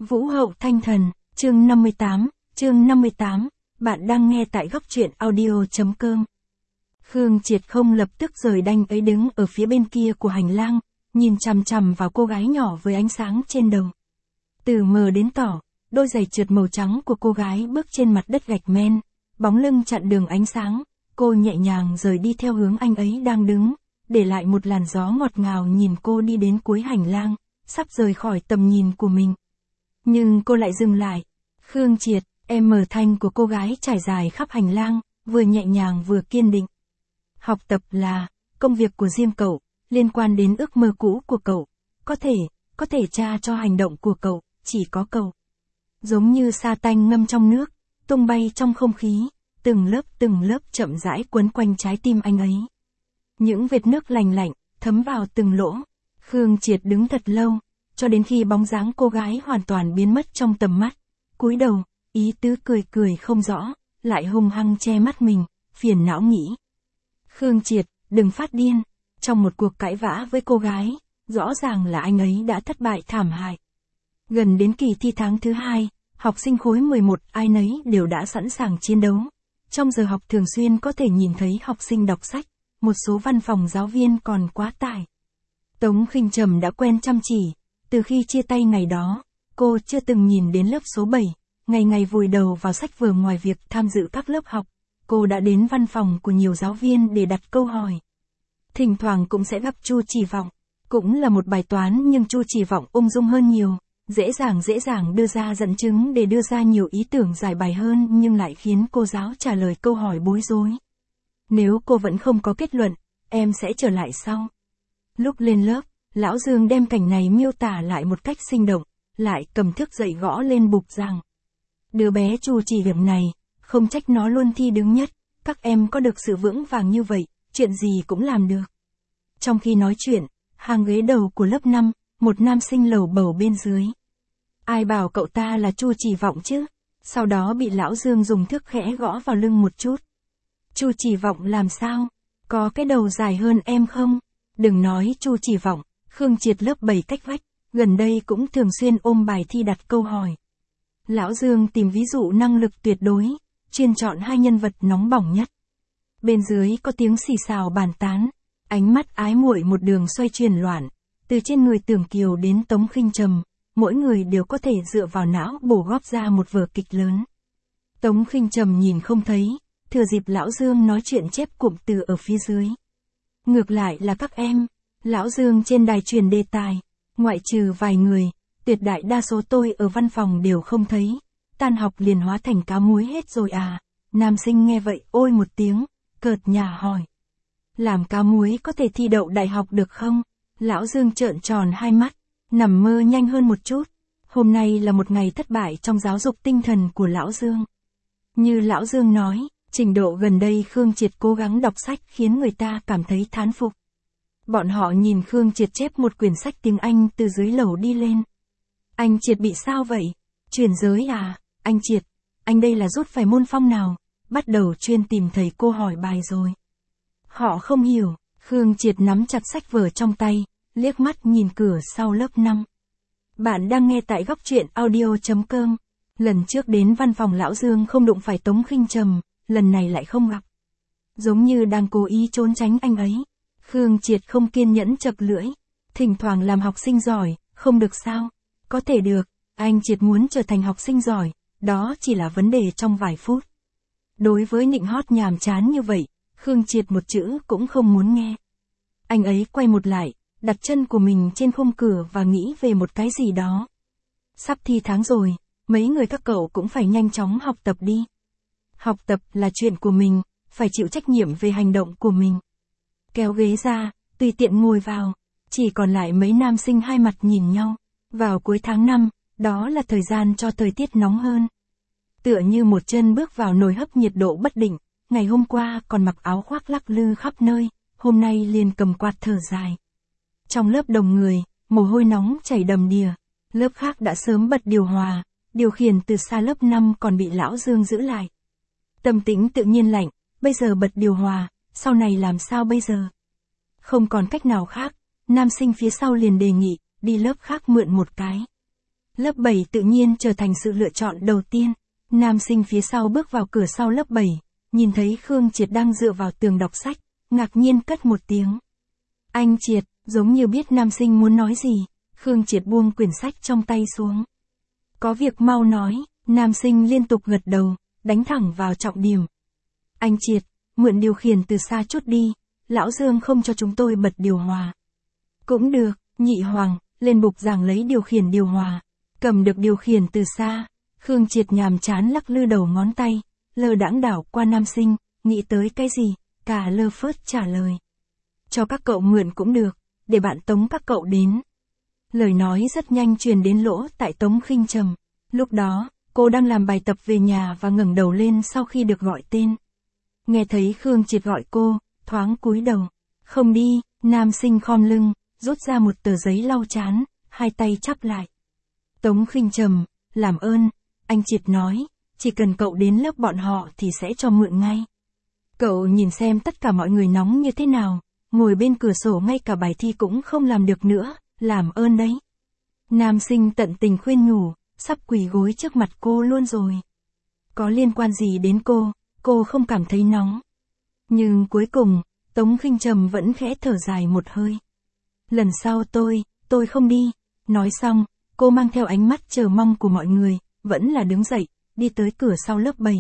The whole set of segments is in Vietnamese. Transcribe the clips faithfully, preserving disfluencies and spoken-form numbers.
Vũ hậu thanh thần, chương năm mươi tám, chương năm mươi tám, bạn đang nghe tại góc truyện audio.com. Khương Triệt không lập tức rời đanh ấy đứng ở phía bên kia của hành lang, nhìn chằm chằm vào cô gái nhỏ với ánh sáng trên đầu. Từ mờ đến tỏ, đôi giày trượt màu trắng của cô gái bước trên mặt đất gạch men, bóng lưng chặn đường ánh sáng, cô nhẹ nhàng rời đi theo hướng anh ấy đang đứng, để lại một làn gió ngọt ngào nhìn cô đi đến cuối hành lang, sắp rời khỏi tầm nhìn của mình. Nhưng cô lại dừng lại. Khương Triệt, em mở thanh của cô gái trải dài khắp hành lang, vừa nhẹ nhàng vừa kiên định. Học tập là công việc của riêng cậu, liên quan đến ước mơ cũ của cậu. Có thể, có thể tra cho hành động của cậu, chỉ có cậu. Giống như sa tanh ngâm trong nước, tung bay trong không khí, từng lớp từng lớp chậm rãi quấn quanh trái tim anh ấy. Những vệt nước lành lạnh, thấm vào từng lỗ. Khương Triệt đứng thật lâu, cho đến khi bóng dáng cô gái hoàn toàn biến mất trong tầm mắt. Cúi đầu, ý tứ cười cười không rõ, lại hung hăng che mắt mình, phiền não nghĩ. Khương Triệt, đừng phát điên. Trong một cuộc cãi vã với cô gái, rõ ràng là anh ấy đã thất bại thảm hại. Gần đến kỳ thi tháng thứ hai, học sinh khối mười một ai nấy đều đã sẵn sàng chiến đấu. Trong giờ học thường xuyên có thể nhìn thấy học sinh đọc sách, một số văn phòng giáo viên còn quá tải. Tống Khinh Trầm đã quen chăm chỉ, từ khi chia tay ngày đó, cô chưa từng nhìn đến lớp số bảy, ngày ngày vùi đầu vào sách vở ngoài việc tham dự các lớp học. Cô đã đến văn phòng của nhiều giáo viên để đặt câu hỏi. Thỉnh thoảng cũng sẽ gặp Chu Chỉ Vọng, cũng là một bài toán nhưng Chu Chỉ Vọng ung dung hơn nhiều, dễ dàng dễ dàng đưa ra dẫn chứng để đưa ra nhiều ý tưởng giải bài hơn nhưng lại khiến cô giáo trả lời câu hỏi bối rối. Nếu cô vẫn không có kết luận, em sẽ trở lại sau. Lúc lên lớp, Lão Dương đem cảnh này miêu tả lại một cách sinh động, lại cầm thước dậy gõ lên bục giảng. Đứa bé Chu Chỉ Điểm này, không trách nó luôn thi đứng nhất, các em có được sự vững vàng như vậy, chuyện gì cũng làm được. Trong khi nói chuyện, hàng ghế đầu của lớp năm, một nam sinh lầu bầu bên dưới. Ai bảo cậu ta là Chu Chỉ Vọng chứ? Sau đó bị Lão Dương dùng thước khẽ gõ vào lưng một chút. Chu Chỉ Vọng làm sao? Có cái đầu dài hơn em không? Đừng nói Chu Chỉ Vọng, Khương Triệt lớp bảy cách vách, gần đây cũng thường xuyên ôm bài thi đặt câu hỏi. Lão Dương tìm ví dụ năng lực tuyệt đối, chuyên chọn hai nhân vật nóng bỏng nhất. Bên dưới có tiếng xì xào bàn tán, ánh mắt ái muội một đường xoay chuyển loạn, từ trên người Tưởng Kiều đến Tống Khinh Trầm, mỗi người đều có thể dựa vào não bổ góp ra một vở kịch lớn. Tống Khinh Trầm nhìn không thấy, thừa dịp Lão Dương nói chuyện chép cụm từ ở phía dưới. Ngược lại là các em, Lão Dương trên đài truyền đề tài, ngoại trừ vài người, tuyệt đại đa số tôi ở văn phòng đều không thấy, tan học liền hóa thành cá muối hết rồi à. Nam sinh nghe vậy ôi một tiếng, cợt nhả hỏi. Làm cá muối có thể thi đậu đại học được không? Lão Dương trợn tròn hai mắt, nằm mơ nhanh hơn một chút. Hôm nay là một ngày thất bại trong giáo dục tinh thần của Lão Dương. Như Lão Dương nói, trình độ gần đây Khương Triệt cố gắng đọc sách khiến người ta cảm thấy thán phục. Bọn họ nhìn Khương Triệt chép một quyển sách tiếng Anh từ dưới lầu đi lên. Anh Triệt bị sao vậy? Chuyển giới à? Anh Triệt, anh đây là rút phải môn phong nào? Bắt đầu chuyên tìm thầy cô hỏi bài rồi. Họ không hiểu, Khương Triệt nắm chặt sách vở trong tay, liếc mắt nhìn cửa sau lớp năm. Bạn đang nghe tại góc truyện audio.com. Lần trước đến văn phòng Lão Dương không đụng phải Tống Khinh Trầm, lần này lại không gặp. Giống như đang cố ý trốn tránh anh ấy. Khương Triệt không kiên nhẫn chậc lưỡi. Thỉnh thoảng làm học sinh giỏi, không được sao? Có thể được, anh Triệt muốn trở thành học sinh giỏi, đó chỉ là vấn đề trong vài phút. Đối với nịnh hót nhàm chán như vậy, Khương Triệt một chữ cũng không muốn nghe. Anh ấy quay một lại, đặt chân của mình trên khung cửa và nghĩ về một cái gì đó. Sắp thi tháng rồi, mấy người các cậu cũng phải nhanh chóng học tập đi. Học tập là chuyện của mình, phải chịu trách nhiệm về hành động của mình. Kéo ghế ra, tùy tiện ngồi vào, chỉ còn lại mấy nam sinh hai mặt nhìn nhau. Vào cuối tháng năm, đó là thời gian cho thời tiết nóng hơn. Tựa như một chân bước vào nồi hấp nhiệt độ bất định, ngày hôm qua còn mặc áo khoác lắc lư khắp nơi, hôm nay liền cầm quạt thở dài. Trong lớp đồng người, mồ hôi nóng chảy đầm đìa, lớp khác đã sớm bật điều hòa, điều khiển từ xa lớp năm còn bị Lão Dương giữ lại. Tâm tĩnh tự nhiên lạnh, bây giờ bật điều hòa, sau này làm sao bây giờ? Không còn cách nào khác, nam sinh phía sau liền đề nghị, đi lớp khác mượn một cái. Lớp bảy tự nhiên trở thành sự lựa chọn đầu tiên. Nam sinh phía sau bước vào cửa sau lớp bảy, nhìn thấy Khương Triệt đang dựa vào tường đọc sách, ngạc nhiên cất một tiếng. Anh Triệt, giống như biết nam sinh muốn nói gì, Khương Triệt buông quyển sách trong tay xuống. Có việc mau nói, nam sinh liên tục gật đầu, đánh thẳng vào trọng điểm. Anh Triệt, mượn điều khiển từ xa chút đi, lão Dương không cho chúng tôi bật điều hòa. Cũng được, Nhị Hoàng, lên bục giảng lấy điều khiển điều hòa. Cầm được điều khiển từ xa, Khương Triệt nhàm chán lắc lư đầu ngón tay, lơ đãng đảo qua nam sinh, nghĩ tới cái gì, cả lơ phớt trả lời. Cho các cậu mượn cũng được, để bạn tống các cậu đến. Lời nói rất nhanh truyền đến lỗ tại Tống Khinh Trầm. Lúc đó, cô đang làm bài tập về nhà và ngẩng đầu lên sau khi được gọi tên. Nghe thấy Khương Triệt gọi cô, thoáng cúi đầu. Không đi, nam sinh khom lưng, rút ra một tờ giấy lau chán, hai tay chắp lại. Tống Khinh Trầm, làm ơn, anh Triệt nói, chỉ cần cậu đến lớp bọn họ thì sẽ cho mượn ngay. Cậu nhìn xem tất cả mọi người nóng như thế nào, ngồi bên cửa sổ ngay cả bài thi cũng không làm được nữa, làm ơn đấy. Nam sinh tận tình khuyên nhủ, sắp quỳ gối trước mặt cô luôn rồi. Có liên quan gì đến cô, cô không cảm thấy nóng. Nhưng cuối cùng, Tống Khinh Trầm vẫn khẽ thở dài một hơi. Lần sau tôi, tôi không đi. Nói xong, cô mang theo ánh mắt chờ mong của mọi người, vẫn là đứng dậy, đi tới cửa sau lớp bảy.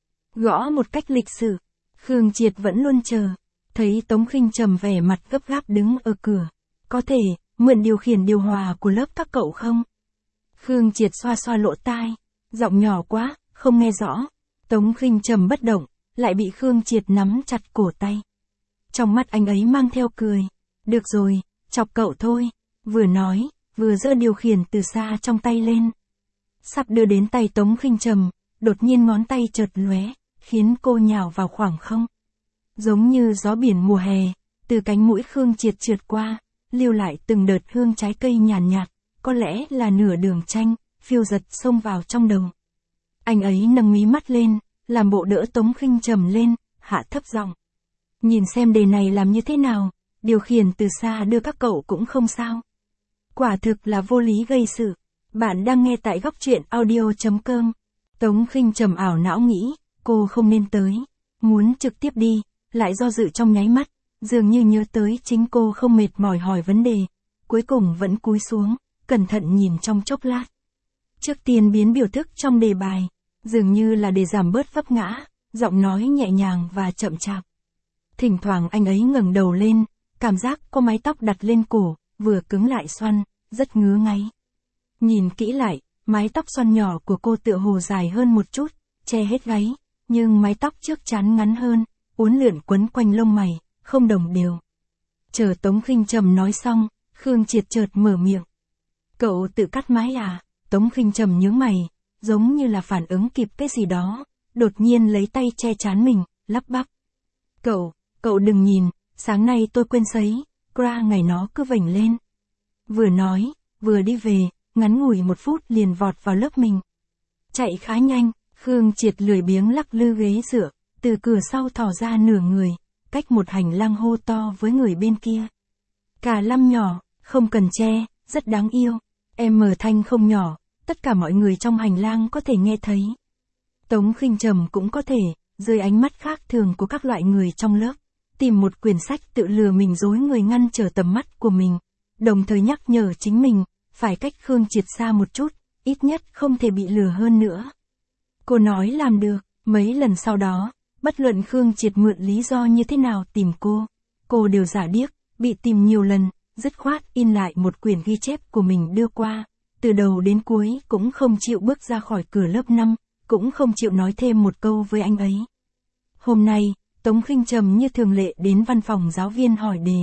Gõ một cách lịch sự, Khương Triệt vẫn luôn chờ, thấy Tống Khinh Trầm vẻ mặt gấp gáp đứng ở cửa. Có thể, mượn điều khiển điều hòa của lớp các cậu không? Khương Triệt xoa xoa lỗ tai, giọng nhỏ quá, không nghe rõ. Tống Khinh Trầm bất động, lại bị Khương Triệt nắm chặt cổ tay. Trong mắt anh ấy mang theo cười. Được rồi, chọc cậu thôi. Vừa nói, vừa giơ điều khiển từ xa trong tay lên. Sắp đưa đến tay Tống Khinh Trầm, đột nhiên ngón tay chợt lóe, khiến cô nhào vào khoảng không. Giống như gió biển mùa hè, từ cánh mũi Khương Triệt trượt qua, lưu lại từng đợt hương trái cây nhàn nhạt, nhạt, có lẽ là nửa đường chanh, phiêu giật xông vào trong đầu. Anh ấy nâng mí mắt lên, làm bộ đỡ Tống Khinh Trầm lên, hạ thấp giọng. Nhìn xem đề này làm như thế nào, điều khiển từ xa đưa các cậu cũng không sao. Quả thực là vô lý gây sự. Bạn đang nghe tại góc truyện audio chấm com. Tống Khinh Trầm ảo não nghĩ, cô không nên tới. Muốn trực tiếp đi, lại do dự trong nháy mắt, dường như nhớ tới chính cô không mệt mỏi hỏi vấn đề. Cuối cùng vẫn cúi xuống, cẩn thận nhìn trong chốc lát. Trước tiên biến biểu thức trong đề bài, dường như là để giảm bớt vấp ngã, giọng nói nhẹ nhàng và chậm chạp. Thỉnh thoảng anh ấy ngẩng đầu lên, cảm giác có mái tóc đặt lên cổ, vừa cứng lại xoăn, rất ngứa ngáy. Nhìn kỹ lại, mái tóc xoăn nhỏ của cô tựa hồ dài hơn một chút, che hết gáy, nhưng mái tóc trước trán ngắn hơn, uốn lượn quấn quanh lông mày, không đồng đều. Chờ Tống Khinh Trầm nói xong, Khương Triệt chợt mở miệng. Cậu tự cắt mái à? Tống Khinh Trầm nhướng mày, giống như là phản ứng kịp cái gì đó, đột nhiên lấy tay che trán mình, lắp bắp. Cậu, cậu đừng nhìn, sáng nay tôi quên sấy, cra ngày nó cứ vểnh lên. Vừa nói, vừa đi về, ngắn ngủi một phút liền vọt vào lớp mình. Chạy khá nhanh, Khương Triệt lười biếng lắc lư ghế dựa, từ cửa sau thò ra nửa người, cách một hành lang hô to với người bên kia. Cả Lâm nhỏ, không cần che, rất đáng yêu. Em mở thanh không nhỏ, tất cả mọi người trong hành lang có thể nghe thấy. Tống Khinh Trầm cũng có thể, dưới ánh mắt khác thường của các loại người trong lớp, tìm một quyển sách tự lừa mình dối người ngăn trở tầm mắt của mình, đồng thời nhắc nhở chính mình, phải cách Khương Triệt xa một chút, ít nhất không thể bị lừa hơn nữa. Cô nói làm được, mấy lần sau đó, bất luận Khương Triệt mượn lý do như thế nào tìm cô, cô đều giả điếc, bị tìm nhiều lần, dứt khoát in lại một quyển ghi chép của mình đưa qua, từ đầu đến cuối cũng không chịu bước ra khỏi cửa lớp năm, cũng không chịu nói thêm một câu với anh ấy. Hôm nay, Tống Khinh Trầm như thường lệ đến văn phòng giáo viên hỏi đề.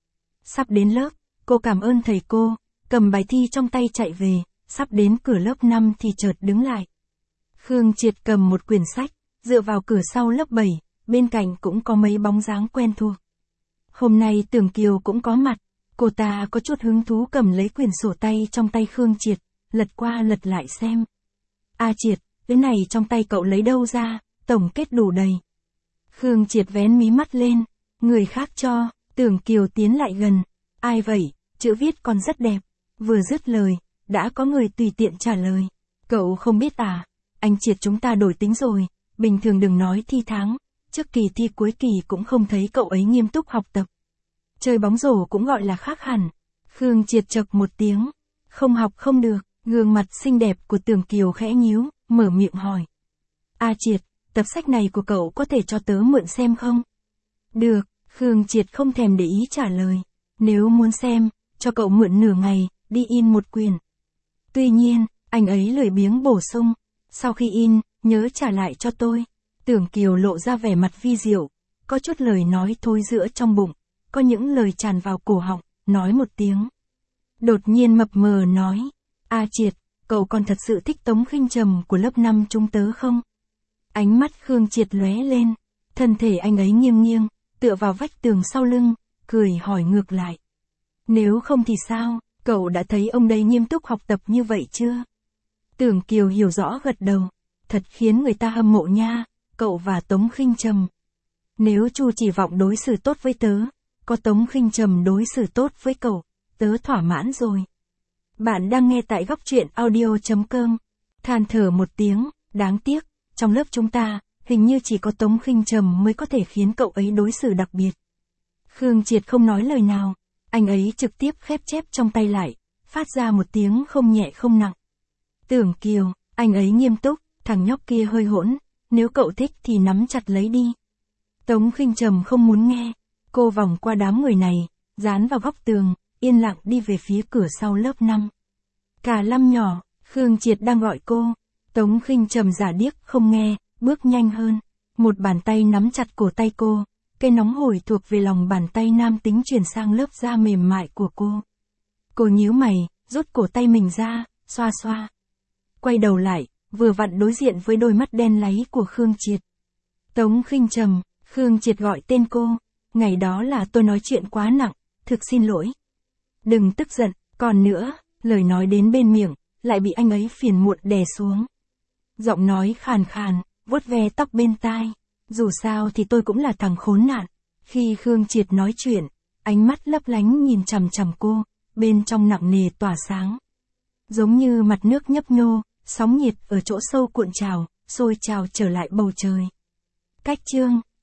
Sắp đến lớp, cô cảm ơn thầy cô, cầm bài thi trong tay chạy về, sắp đến cửa lớp năm thì chợt đứng lại. Khương Triệt cầm một quyển sách, dựa vào cửa sau lớp bảy, bên cạnh cũng có mấy bóng dáng quen thuộc. Hôm nay Tưởng Kiều cũng có mặt, cô ta có chút hứng thú cầm lấy quyển sổ tay trong tay Khương Triệt, lật qua lật lại xem. A Triệt, cái này trong tay cậu lấy đâu ra, tổng kết đủ đầy. Khương Triệt vén mí mắt lên, người khác cho. Tưởng Kiều tiến lại gần. Ai vậy, chữ viết còn rất đẹp. Vừa dứt lời, đã có người tùy tiện trả lời. Cậu không biết à, anh Triệt chúng ta đổi tính rồi, bình thường đừng nói thi tháng, trước kỳ thi cuối kỳ cũng không thấy cậu ấy nghiêm túc học tập. Chơi bóng rổ cũng gọi là khác hẳn. Khương Triệt chậc một tiếng, không học không được, gương mặt xinh đẹp của Tưởng Kiều khẽ nhíu, mở miệng hỏi. A Triệt, tập sách này của cậu có thể cho tớ mượn xem không? Được, Khương Triệt không thèm để ý trả lời. Nếu muốn xem, cho cậu mượn nửa ngày, đi in một quyển. Tuy nhiên, anh ấy lười biếng bổ sung, sau khi in, nhớ trả lại cho tôi. Tưởng Kiều lộ ra vẻ mặt vi diệu, có chút lời nói thối giữa trong bụng, có những lời tràn vào cổ họng, nói một tiếng. Đột nhiên mập mờ nói, A Triệt, cậu còn thật sự thích Tống Khinh Trầm của lớp năm chúng tớ không? Ánh mắt Khương Triệt lóe lên, thân thể anh ấy nghiêng nghiêng, tựa vào vách tường sau lưng, cười hỏi ngược lại. Nếu không thì sao, cậu đã thấy ông đây nghiêm túc học tập như vậy chưa? Tưởng Kiều hiểu rõ gật đầu, thật khiến người ta hâm mộ nha, cậu và Tống Khinh Trầm. Nếu Chu Chỉ Vọng đối xử tốt với tớ, có Tống Khinh Trầm đối xử tốt với cậu, tớ thỏa mãn rồi. Bạn đang nghe tại góc truyện audio chấm com. Than thở một tiếng, đáng tiếc, trong lớp chúng ta, hình như chỉ có Tống Khinh Trầm mới có thể khiến cậu ấy đối xử đặc biệt. Khương Triệt không nói lời nào, anh ấy trực tiếp khép chép trong tay lại, phát ra một tiếng không nhẹ không nặng. Tưởng Kiều, anh ấy nghiêm túc, thằng nhóc kia hơi hỗn, nếu cậu thích thì nắm chặt lấy đi. Tống Khinh Trầm không muốn nghe, cô vòng qua đám người này, dán vào góc tường, yên lặng đi về phía cửa sau lớp năm. Cả năm nhỏ, Khương Triệt đang gọi cô, Tống Khinh Trầm giả điếc không nghe, bước nhanh hơn, một bàn tay nắm chặt cổ tay cô, cây nóng hổi thuộc về lòng bàn tay nam tính chuyển sang lớp da mềm mại của cô. Cô nhíu mày, rút cổ tay mình ra, xoa xoa. Quay đầu lại, vừa vặn đối diện với đôi mắt đen láy của Khương Triệt. Tống Khinh Trầm, Khương Triệt gọi tên cô, ngày đó là tôi nói chuyện quá nặng, thực xin lỗi. Đừng tức giận, còn nữa, lời nói đến bên miệng, lại bị anh ấy phiền muộn đè xuống. Giọng nói khàn khàn, vuốt ve tóc bên tai, dù sao thì tôi cũng là thằng khốn nạn. Khi Khương Triệt nói chuyện, ánh mắt lấp lánh nhìn chằm chằm cô, bên trong nặng nề tỏa sáng. Giống như mặt nước nhấp nhô, sóng nhiệt ở chỗ sâu cuộn trào, sôi trào trở lại bầu trời. Cách chương